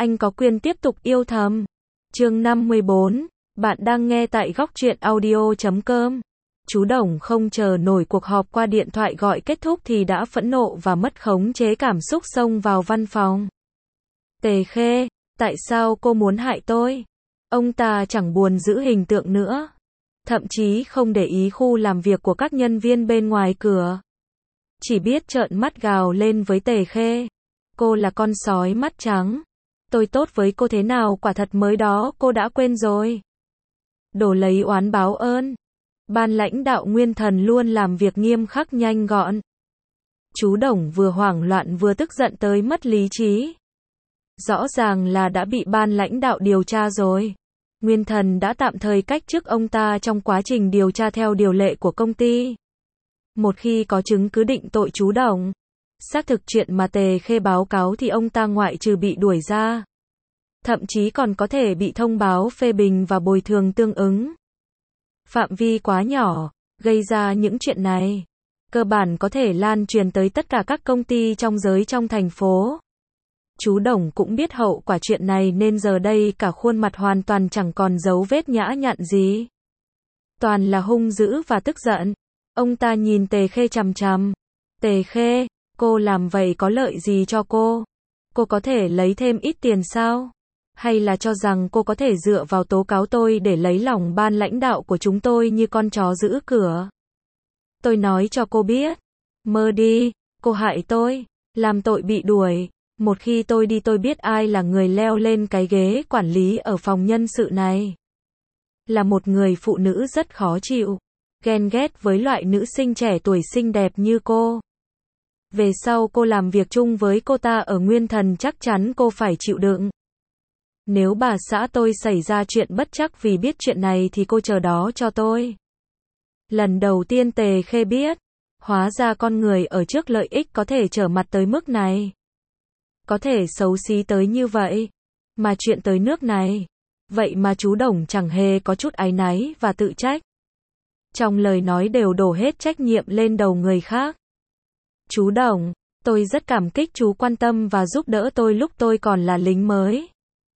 anh có quyền tiếp tục yêu thầm. Chương 54, bạn đang nghe tại góc truyện audio.com. Chú Đồng không chờ nổi cuộc họp qua điện thoại gọi kết thúc thì đã phẫn nộ và mất khống chế cảm xúc xông vào văn phòng. Tề Khê, tại sao cô muốn hại tôi? Ông ta chẳng buồn giữ hình tượng nữa. Thậm chí không để ý khu làm việc của các nhân viên bên ngoài cửa. Chỉ biết trợn mắt gào lên với Tề Khê. Cô là con sói mắt trắng. Tôi tốt với cô thế nào quả thật mới đó cô đã quên rồi. Đồ lấy oán báo ơn. Ban lãnh đạo Nguyên Thần luôn làm việc nghiêm khắc nhanh gọn. Chú Đồng vừa hoảng loạn vừa tức giận tới mất lý trí. Rõ ràng là đã bị ban lãnh đạo điều tra rồi. Nguyên Thần đã tạm thời cách chức ông ta trong quá trình điều tra theo điều lệ của công ty. Một khi có chứng cứ định tội chú Đồng, xác thực chuyện mà Tề Khê báo cáo thì ông ta ngoại trừ bị đuổi ra, thậm chí còn có thể bị thông báo phê bình và bồi thường tương ứng. Phạm vi quá nhỏ, gây ra những chuyện này, cơ bản có thể lan truyền tới tất cả các công ty trong giới trong thành phố. Chú Đồng cũng biết hậu quả chuyện này nên giờ đây cả khuôn mặt hoàn toàn chẳng còn dấu vết nhã nhặn gì. Toàn là hung dữ và tức giận. Ông ta nhìn Tề Khê chằm chằm. Tề Khê, cô làm vậy có lợi gì cho cô? Cô có thể lấy thêm ít tiền sao? Hay là cho rằng cô có thể dựa vào tố cáo tôi để lấy lòng ban lãnh đạo của chúng tôi như con chó giữ cửa? Tôi nói cho cô biết. Mơ đi, cô hại tôi, làm tội bị đuổi. Một khi tôi đi tôi biết ai là người leo lên cái ghế quản lý ở phòng nhân sự này. Là một người phụ nữ rất khó chịu. Ghen ghét với loại nữ sinh trẻ tuổi xinh đẹp như cô. Về sau cô làm việc chung với cô ta ở Nguyên Thần chắc chắn cô phải chịu đựng. Nếu bà xã tôi xảy ra chuyện bất trắc vì biết chuyện này thì cô chờ đó cho tôi. Lần đầu tiên Tề Khê biết, hóa ra con người ở trước lợi ích có thể trở mặt tới mức này. Có thể xấu xí tới như vậy. Mà chuyện tới nước này. Vậy mà chú Đồng chẳng hề có chút áy náy và tự trách. Trong lời nói đều đổ hết trách nhiệm lên đầu người khác. Chú Đồng, tôi rất cảm kích chú quan tâm và giúp đỡ tôi lúc tôi còn là lính mới.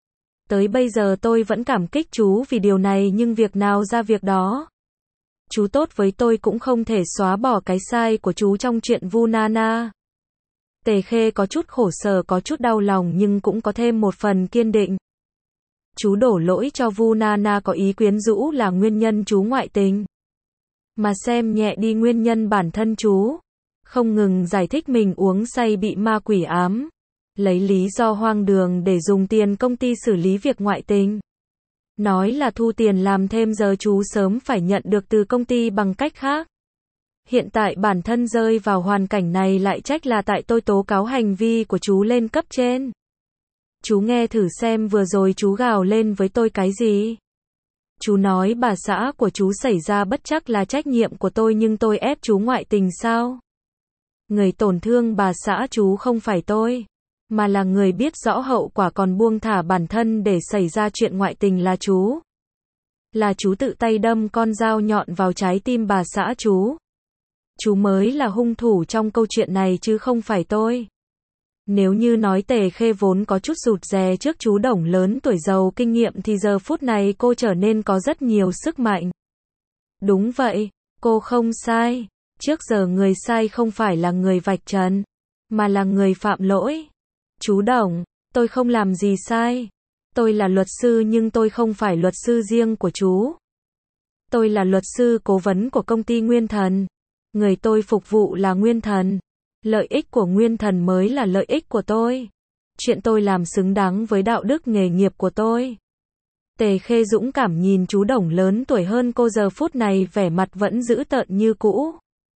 Tới bây giờ tôi vẫn cảm kích chú vì điều này nhưng việc nào ra việc đó. Chú tốt với tôi cũng không thể xóa bỏ cái sai của chú trong chuyện Vu Nana. Tề Khê có chút khổ sở có chút đau lòng nhưng cũng có thêm một phần kiên định. Chú đổ lỗi cho Vu Nana có ý quyến rũ là nguyên nhân chú ngoại tình. Mà xem nhẹ đi nguyên nhân bản thân chú. Không ngừng giải thích mình uống say bị ma quỷ ám. Lấy lý do hoang đường để dùng tiền công ty xử lý việc ngoại tình. Nói là thu tiền làm thêm giờ chú sớm phải nhận được từ công ty bằng cách khác. Hiện tại bản thân rơi vào hoàn cảnh này lại trách là tại tôi tố cáo hành vi của chú lên cấp trên. Chú nghe thử xem vừa rồi chú gào lên với tôi cái gì. Chú nói bà xã của chú xảy ra bất trắc là trách nhiệm của tôi nhưng tôi ép chú ngoại tình sao? Người tổn thương bà xã chú không phải tôi, mà là người biết rõ hậu quả còn buông thả bản thân để xảy ra chuyện ngoại tình là chú. Là chú tự tay đâm con dao nhọn vào trái tim bà xã chú. Chú mới là hung thủ trong câu chuyện này chứ không phải tôi. Nếu như nói Tề Khê vốn có chút rụt rè trước chú Đồng lớn tuổi giàu kinh nghiệm thì giờ phút này cô trở nên có rất nhiều sức mạnh. Đúng vậy, cô không sai. Trước giờ người sai không phải là người vạch trần, mà là người phạm lỗi. Chú Đồng, tôi không làm gì sai. Tôi là luật sư nhưng tôi không phải luật sư riêng của chú. Tôi là luật sư cố vấn của công ty Nguyên Thần. Người tôi phục vụ là Nguyên Thần. Lợi ích của Nguyên Thần mới là lợi ích của tôi. Chuyện tôi làm xứng đáng với đạo đức nghề nghiệp của tôi. Tề Khê dũng cảm nhìn chú Đồng lớn tuổi hơn cô giờ phút này vẻ mặt vẫn dữ tợn như cũ.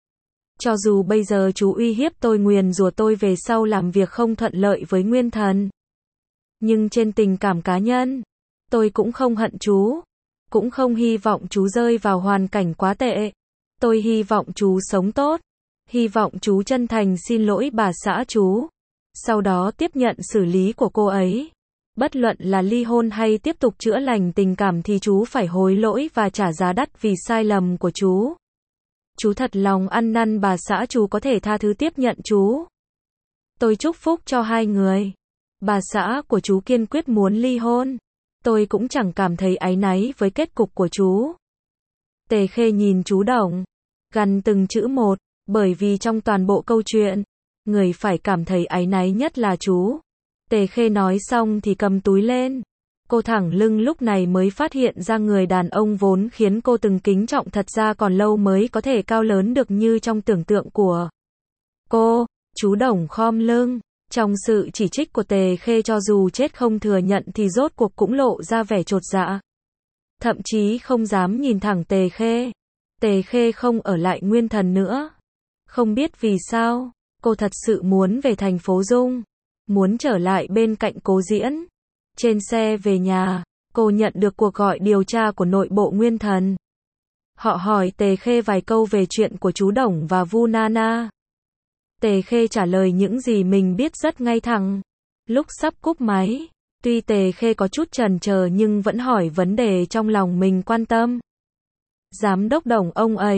Cho dù bây giờ chú uy hiếp tôi nguyền rủa tôi về sau làm việc không thuận lợi với Nguyên Thần. Nhưng trên tình cảm cá nhân, tôi cũng không hận chú. Cũng không hy vọng chú rơi vào hoàn cảnh quá tệ. Tôi hy vọng chú sống tốt. Hy vọng chú chân thành xin lỗi bà xã chú. Sau đó tiếp nhận xử lý của cô ấy. Bất luận là ly hôn hay tiếp tục chữa lành tình cảm thì chú phải hối lỗi và trả giá đắt vì sai lầm của chú. Chú thật lòng ăn năn bà xã chú có thể tha thứ tiếp nhận chú. Tôi chúc phúc cho hai người. Bà xã của chú kiên quyết muốn ly hôn. Tôi cũng chẳng cảm thấy áy náy với kết cục của chú. Tề Khê nhìn chú Đồng, gằn từng chữ một, bởi vì trong toàn bộ câu chuyện, người phải cảm thấy áy náy nhất là chú. Tề Khê nói xong thì cầm túi lên. Cô thẳng lưng lúc này mới phát hiện ra người đàn ông vốn khiến cô từng kính trọng thật ra còn lâu mới có thể cao lớn được như trong tưởng tượng của cô. Chú Đồng khom lưng. Trong sự chỉ trích của Tề Khê cho dù chết không thừa nhận thì rốt cuộc cũng lộ ra vẻ chột dạ. Thậm chí không dám nhìn thẳng Tề Khê. Tề Khê không ở lại Nguyên Thần nữa. Không biết vì sao, cô thật sự muốn về thành phố Dung. Muốn trở lại bên cạnh Cố Diễn. Trên xe về nhà, cô nhận được cuộc gọi điều tra của nội bộ Nguyên Thần. Họ hỏi Tề Khê vài câu về chuyện của chú Đồng và Vu Nana. Tề Khê trả lời những gì mình biết rất ngay thẳng. Lúc sắp cúp máy, tuy Tề Khê có chút chần chờ nhưng vẫn hỏi vấn đề trong lòng mình quan tâm. Giám đốc Đồng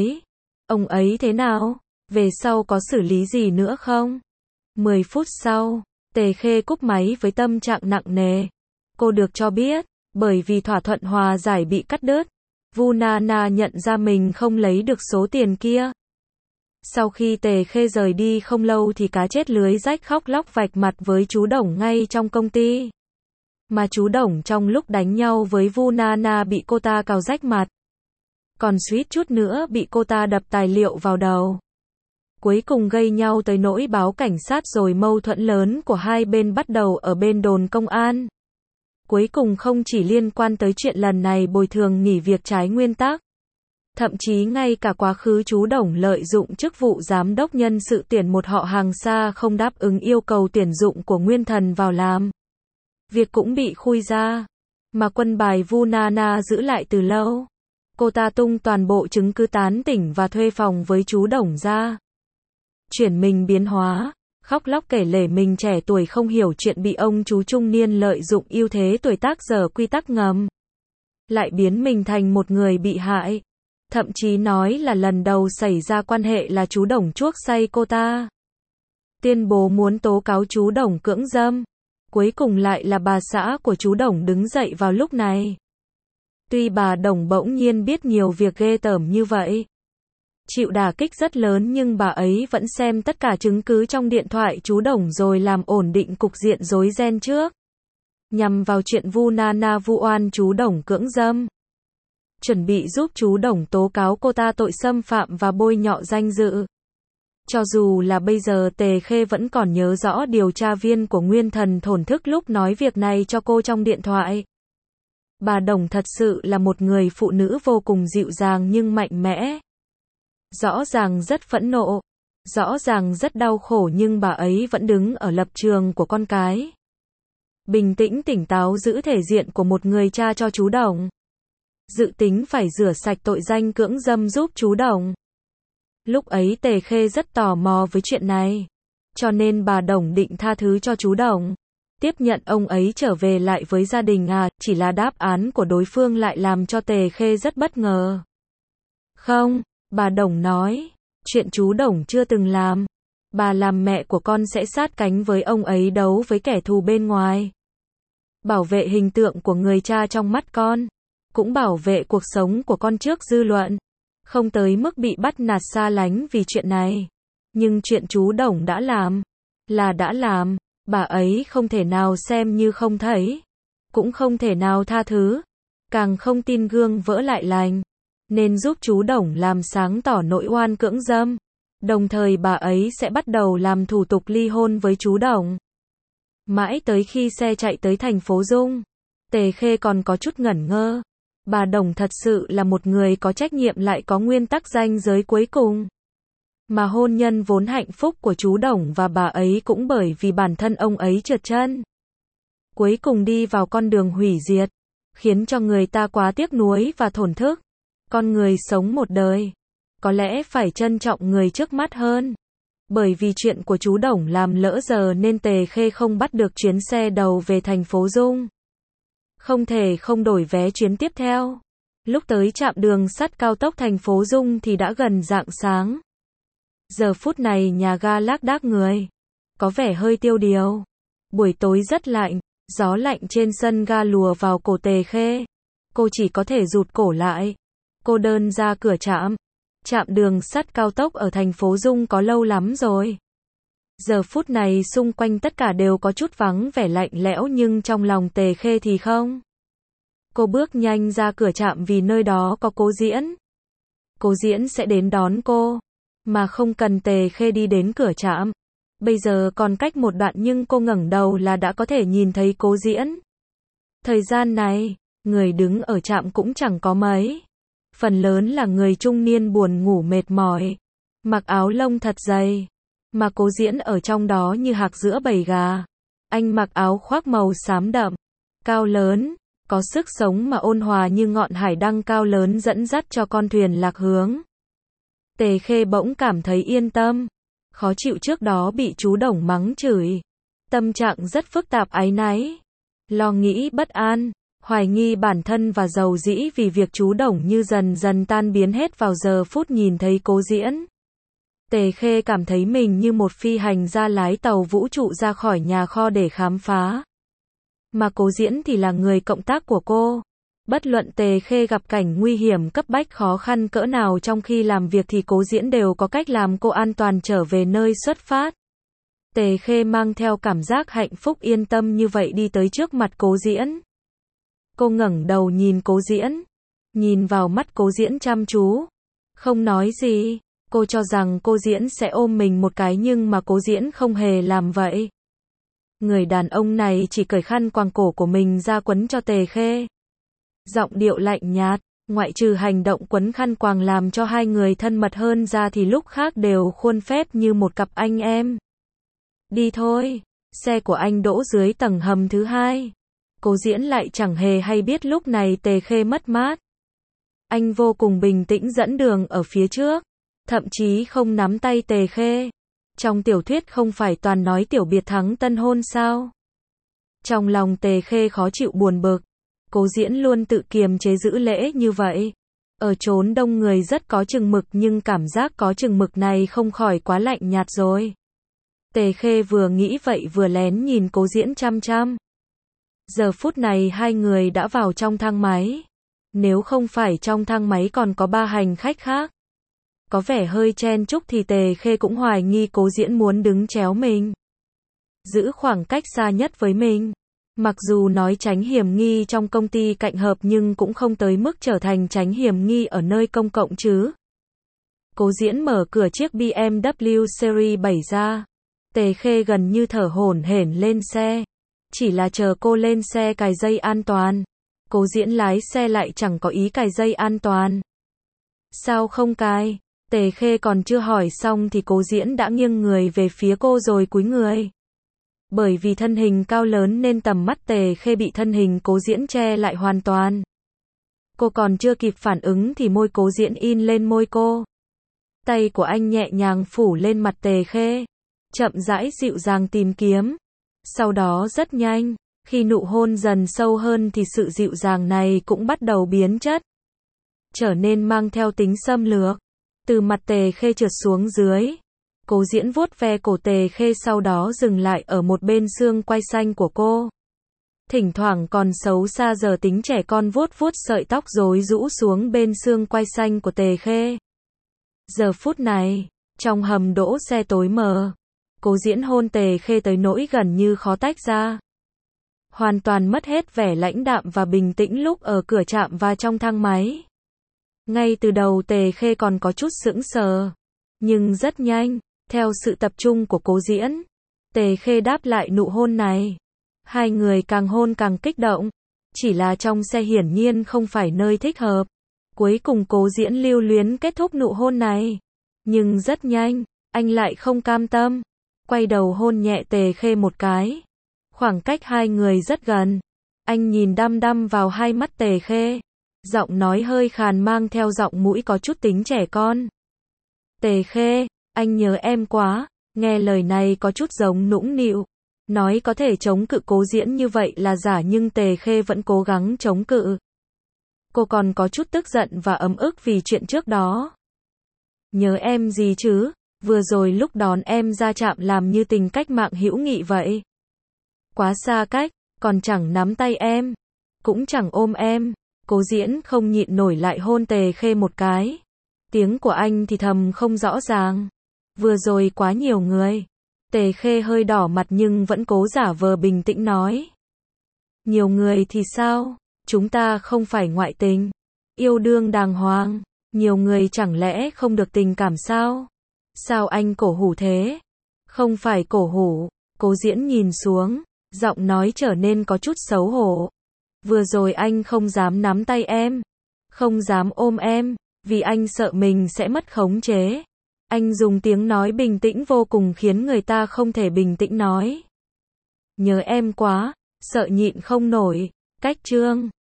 ông ấy thế nào? Về sau có xử lý gì nữa không? 10 phút sau, Tề Khê cúp máy với tâm trạng nặng nề. Cô được cho biết, bởi vì thỏa thuận hòa giải bị cắt đứt, Vu Nana nhận ra mình không lấy được số tiền kia. Sau khi Tề Khê rời đi không lâu thì cá chết lưới rách khóc lóc vạch mặt với chú Đồng ngay trong công ty. Mà chú Đồng trong lúc đánh nhau với Vu Nana bị cô ta cào rách mặt. Còn suýt chút nữa bị cô ta đập tài liệu vào đầu. Cuối cùng gây nhau tới nỗi báo cảnh sát rồi mâu thuẫn lớn của hai bên bắt đầu ở bên đồn công an. Cuối cùng không chỉ liên quan tới chuyện lần này bồi thường nghỉ việc trái nguyên tắc. Thậm chí ngay cả quá khứ chú Đồng lợi dụng chức vụ giám đốc nhân sự tuyển một họ hàng xa không đáp ứng yêu cầu tuyển dụng của Nguyên Thần vào làm. Việc cũng bị khui ra. Mà quân bài Vu Nana giữ lại từ lâu. Cô ta tung toàn bộ chứng cứ tán tỉnh và thuê phòng với chú Đồng ra. Chuyển mình biến hóa, khóc lóc kể lể mình trẻ tuổi không hiểu chuyện bị ông chú trung niên lợi dụng ưu thế tuổi tác dở quy tắc ngầm. Lại biến mình thành một người bị hại. Thậm chí nói là lần đầu xảy ra quan hệ là chú Đồng chuốc say cô ta. Tuyên bố muốn tố cáo chú Đồng cưỡng dâm. Cuối cùng lại là bà xã của chú Đồng đứng dậy vào lúc này. Tuy bà Đồng bỗng nhiên biết nhiều việc ghê tởm như vậy, chịu đả kích rất lớn nhưng bà ấy vẫn xem tất cả chứng cứ trong điện thoại chú Đồng rồi làm ổn định cục diện rối ren trước. Nhằm vào chuyện Vu Nana vu oan chú Đồng cưỡng dâm. Chuẩn bị giúp chú Đồng tố cáo cô ta tội xâm phạm và bôi nhọ danh dự. Cho dù là bây giờ Tề Khê vẫn còn nhớ rõ điều tra viên của Nguyên Thần thổn thức lúc nói việc này cho cô trong điện thoại. Bà Đồng thật sự là một người phụ nữ vô cùng dịu dàng nhưng mạnh mẽ. Rõ ràng rất phẫn nộ, rõ ràng rất đau khổ nhưng bà ấy vẫn đứng ở lập trường của con cái. Bình tĩnh tỉnh táo giữ thể diện của một người cha cho chú Đồng. Dự tính phải rửa sạch tội danh cưỡng dâm giúp chú Đồng. Lúc ấy Tề Khê rất tò mò với chuyện này. Cho nên bà Đồng định tha thứ cho chú Đồng. Tiếp nhận ông ấy trở về lại với gia đình chỉ là đáp án của đối phương lại làm cho Tề Khê rất bất ngờ. Không, bà Đồng nói, chuyện chú Đồng chưa từng làm. Bà làm mẹ của con sẽ sát cánh với ông ấy đấu với kẻ thù bên ngoài. Bảo vệ hình tượng của người cha trong mắt con. Cũng bảo vệ cuộc sống của con trước dư luận. Không tới mức bị bắt nạt xa lánh vì chuyện này. Nhưng chuyện chú Đồng đã làm, là đã làm, bà ấy không thể nào xem như không thấy. Cũng không thể nào tha thứ. Càng không tin gương vỡ lại lành. Nên giúp chú Đồng làm sáng tỏ nội oan cưỡng dâm. Đồng thời bà ấy sẽ bắt đầu làm thủ tục ly hôn với chú Đồng. Mãi tới khi xe chạy tới thành phố Dung, Tề Khê còn có chút ngẩn ngơ. Bà Đồng thật sự là một người có trách nhiệm lại có nguyên tắc ranh giới cuối cùng. Mà hôn nhân vốn hạnh phúc của chú Đồng và bà ấy cũng bởi vì bản thân ông ấy trượt chân. Cuối cùng đi vào con đường hủy diệt, khiến cho người ta quá tiếc nuối và thổn thức. Con người sống một đời, có lẽ phải trân trọng người trước mắt hơn. Bởi vì chuyện của chú Đồng làm lỡ giờ nên Tề Khê không bắt được chuyến xe đầu về thành phố Dung. Không thể không đổi vé chuyến tiếp theo. Lúc tới trạm đường sắt cao tốc thành phố Dung thì đã gần rạng sáng. Giờ phút này nhà ga lác đác người, có vẻ hơi tiêu điều. Buổi tối rất lạnh, gió lạnh trên sân ga lùa vào cổ Tề Khê. Cô chỉ có thể rụt cổ lại. Cô đơn ra cửa trạm. Trạm đường sắt cao tốc ở thành phố Dung có lâu lắm rồi. Giờ phút này xung quanh tất cả đều có chút vắng vẻ lạnh lẽo nhưng trong lòng Tề Khê thì không. Cô bước nhanh ra cửa trạm vì nơi đó có Cố Diễn. Cố Diễn sẽ đến đón cô, mà không cần Tề Khê đi đến cửa trạm. Bây giờ còn cách một đoạn nhưng cô ngẩng đầu là đã có thể nhìn thấy Cố Diễn. Thời gian này, người đứng ở trạm cũng chẳng có mấy. Phần lớn là người trung niên buồn ngủ mệt mỏi, mặc áo lông thật dày, mà Cố Diễn ở trong đó như hạc giữa bầy gà. Anh mặc áo khoác màu xám đậm, cao lớn, có sức sống mà ôn hòa như ngọn hải đăng cao lớn dẫn dắt cho con thuyền lạc hướng. Tề Khê bỗng cảm thấy yên tâm. Khó chịu trước đó bị chú Đồng mắng chửi. Tâm trạng rất phức tạp áy náy. Lo nghĩ bất an, hoài nghi bản thân và giàu dĩ vì việc chú Đồng như dần dần tan biến hết vào giờ phút nhìn thấy Cố Diễn. Tề Khê cảm thấy mình như một phi hành gia lái tàu vũ trụ ra khỏi nhà kho để khám phá. Mà Cố Diễn thì là người cộng tác của cô. Bất luận Tề Khê gặp cảnh nguy hiểm cấp bách khó khăn cỡ nào trong khi làm việc thì Cố Diễn đều có cách làm cô an toàn trở về nơi xuất phát. Tề Khê mang theo cảm giác hạnh phúc yên tâm như vậy đi tới trước mặt Cố Diễn. Cô ngẩng đầu nhìn Cố Diễn, nhìn vào mắt Cố Diễn chăm chú, không nói gì. Cô cho rằng Cố Diễn sẽ ôm mình một cái nhưng mà Cố Diễn không hề làm vậy. Người đàn ông này chỉ cởi khăn quàng cổ của mình ra quấn cho Tề Khê. Giọng điệu lạnh nhạt, ngoại trừ hành động quấn khăn quàng làm cho hai người thân mật hơn ra thì lúc khác đều khuôn phép như một cặp anh em. Đi thôi, xe của anh đỗ dưới tầng hầm thứ 2. Cố Diễn lại chẳng hề hay biết lúc này Tề Khê mất mát. Anh vô cùng bình tĩnh dẫn đường ở phía trước, thậm chí không nắm tay Tề Khê. Trong tiểu thuyết không phải toàn nói tiểu biệt thắng tân hôn sao? Trong lòng Tề Khê khó chịu buồn bực. Cố Diễn luôn tự kiềm chế giữ lễ như vậy. Ở chốn đông người rất có chừng mực nhưng cảm giác có chừng mực này không khỏi quá lạnh nhạt rồi. Tề Khê vừa nghĩ vậy vừa lén nhìn Cố Diễn chăm chăm. Giờ phút này hai người đã vào trong thang máy. Nếu không phải trong thang máy còn có 3 hành khách khác, có vẻ hơi chen chúc thì Tề Khê cũng hoài nghi Cố Diễn muốn đứng chéo mình, giữ khoảng cách xa nhất với mình. Mặc dù nói tránh hiểm nghi trong công ty cạnh hợp nhưng cũng không tới mức trở thành tránh hiểm nghi ở nơi công cộng chứ. Cố Diễn mở cửa chiếc BMW Series 7 ra. Tề Khê gần như thở hổn hển lên xe. Chỉ là chờ cô lên xe cài dây an toàn. Cố Diễn lái xe lại chẳng có ý cài dây an toàn. Sao không cài? Tề Khê còn chưa hỏi xong thì Cố Diễn đã nghiêng người về phía cô rồi cúi người. Bởi vì thân hình cao lớn nên tầm mắt Tề Khê bị thân hình Cố Diễn che lại hoàn toàn. Cô còn chưa kịp phản ứng thì môi Cố Diễn in lên môi cô. Tay của anh nhẹ nhàng phủ lên mặt Tề Khê, chậm rãi dịu dàng tìm kiếm. Sau đó rất nhanh, khi nụ hôn dần sâu hơn thì sự dịu dàng này cũng bắt đầu biến chất, trở nên mang theo tính xâm lược. Từ mặt Tề Khê trượt xuống dưới. Cố Diễn vuốt ve cổ Tề Khê sau đó dừng lại ở một bên xương quai xanh của cô. Thỉnh thoảng còn xấu xa giờ tính trẻ con vuốt vuốt sợi tóc rối rũ xuống bên xương quai xanh của Tề Khê. Giờ phút này, trong hầm đỗ xe tối mờ, Cố Diễn hôn Tề Khê tới nỗi gần như khó tách ra. Hoàn toàn mất hết vẻ lãnh đạm và bình tĩnh lúc ở cửa trạm và trong thang máy. Ngay từ đầu Tề Khê còn có chút sững sờ, nhưng rất nhanh, theo sự tập trung của Cố Diễn, Tề Khê đáp lại nụ hôn này. Hai người càng hôn càng kích động, chỉ là trong xe hiển nhiên không phải nơi thích hợp. Cuối cùng Cố Diễn lưu luyến kết thúc nụ hôn này. Nhưng rất nhanh, anh lại không cam tâm, quay đầu hôn nhẹ Tề Khê một cái. Khoảng cách hai người rất gần. Anh nhìn đăm đăm vào hai mắt Tề Khê, giọng nói hơi khàn mang theo giọng mũi có chút tính trẻ con. Tề Khê, anh nhớ em quá. Nghe lời này có chút giống nũng nịu. Nói có thể chống cự Cố Diễn như vậy là giả nhưng Tề Khê vẫn cố gắng chống cự. Cô còn có chút tức giận và ấm ức vì chuyện trước đó. Nhớ em gì chứ? Vừa rồi lúc đón em ra trạm làm như tình cách mạng hữu nghị vậy. Quá xa cách, còn chẳng nắm tay em, cũng chẳng ôm em. Cố Diễn không nhịn nổi lại hôn Tề Khê một cái. Tiếng của anh thì thầm không rõ ràng. Vừa rồi quá nhiều người. Tề Khê hơi đỏ mặt nhưng vẫn cố giả vờ bình tĩnh nói. Nhiều người thì sao? Chúng ta không phải ngoại tình. Yêu đương đàng hoàng. Nhiều người chẳng lẽ không được tình cảm sao? Sao anh cổ hủ thế? Không phải cổ hủ. Cố Diễn nhìn xuống, giọng nói trở nên có chút xấu hổ. Vừa rồi anh không dám nắm tay em, không dám ôm em, vì anh sợ mình sẽ mất khống chế. Anh dùng tiếng nói bình tĩnh vô cùng khiến người ta không thể bình tĩnh nói. Nhớ em quá, sợ nhịn không nổi. Cách chương